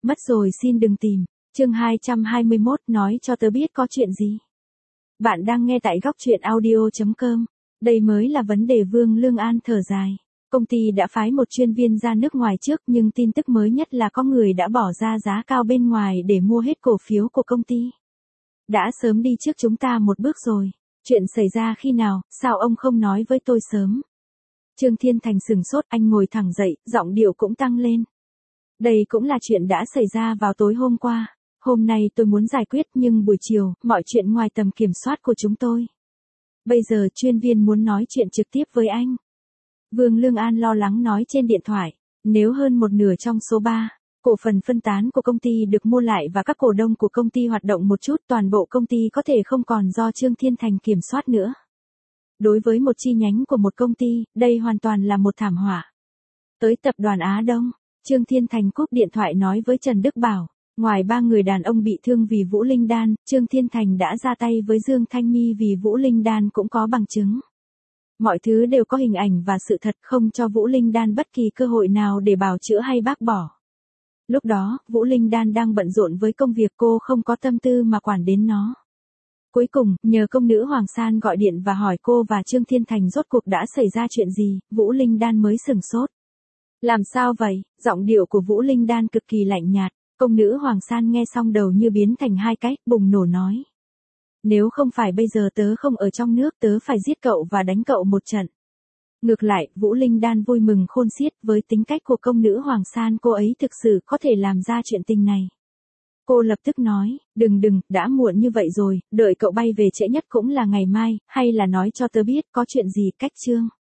Mất rồi xin đừng tìm. Chương 221 nói cho tớ biết có chuyện gì. Bạn đang nghe tại góc truyện audio.com. Đây mới là vấn đề. Vương Lương An thở dài. Công ty đã phái một chuyên viên ra nước ngoài trước, nhưng tin tức mới nhất là có người đã bỏ ra giá cao bên ngoài để mua hết cổ phiếu của công ty. Đã sớm đi trước chúng ta một bước rồi. Chuyện xảy ra khi nào, sao ông không nói với tôi sớm? Trương Thiên Thành sừng sốt, anh ngồi thẳng dậy, giọng điệu cũng tăng lên. Đây cũng là chuyện đã xảy ra vào tối hôm qua. Hôm nay tôi muốn giải quyết, nhưng buổi chiều, mọi chuyện ngoài tầm kiểm soát của chúng tôi. Bây giờ chuyên viên muốn nói chuyện trực tiếp với anh. Vương Lương An lo lắng nói trên điện thoại. Nếu hơn một nửa trong số 3 cổ phần phân tán của công ty được mua lại và các cổ đông của công ty hoạt động một chút, toàn bộ công ty có thể không còn do Trương Thiên Thành kiểm soát nữa. Đối với một chi nhánh của một công ty, đây hoàn toàn là một thảm họa. Tới tập đoàn Á Đông, Trương Thiên Thành cúp điện thoại nói với Trần Đức Bảo. Ngoài 3 người đàn ông bị thương vì Vũ Linh Đan, Trương Thiên Thành đã ra tay với Dương Thanh My vì Vũ Linh Đan cũng có bằng chứng. Mọi thứ đều có hình ảnh và sự thật, không cho Vũ Linh Đan bất kỳ cơ hội nào để bào chữa hay bác bỏ. Lúc đó, Vũ Linh Đan đang bận rộn với công việc, cô không có tâm tư mà quản đến nó. Cuối cùng, nhờ công nữ Hoàng San gọi điện và hỏi cô và Trương Thiên Thành rốt cuộc đã xảy ra chuyện gì, Vũ Linh Đan mới sửng sốt. Làm sao vậy? Giọng điệu của Vũ Linh Đan cực kỳ lạnh nhạt. Công nữ Hoàng San nghe xong đầu như biến thành hai cái, bùng nổ nói. Nếu không phải bây giờ tớ không ở trong nước, tớ phải giết cậu và đánh cậu một trận. Ngược lại, Vũ Linh Đan vui mừng khôn xiết. Với tính cách của công nữ Hoàng San, cô ấy thực sự có thể làm ra chuyện tình này. Cô lập tức nói, đừng, đã muộn như vậy rồi, đợi cậu bay về trễ nhất cũng là ngày mai, hay là nói cho tớ biết có chuyện gì. Cách Trương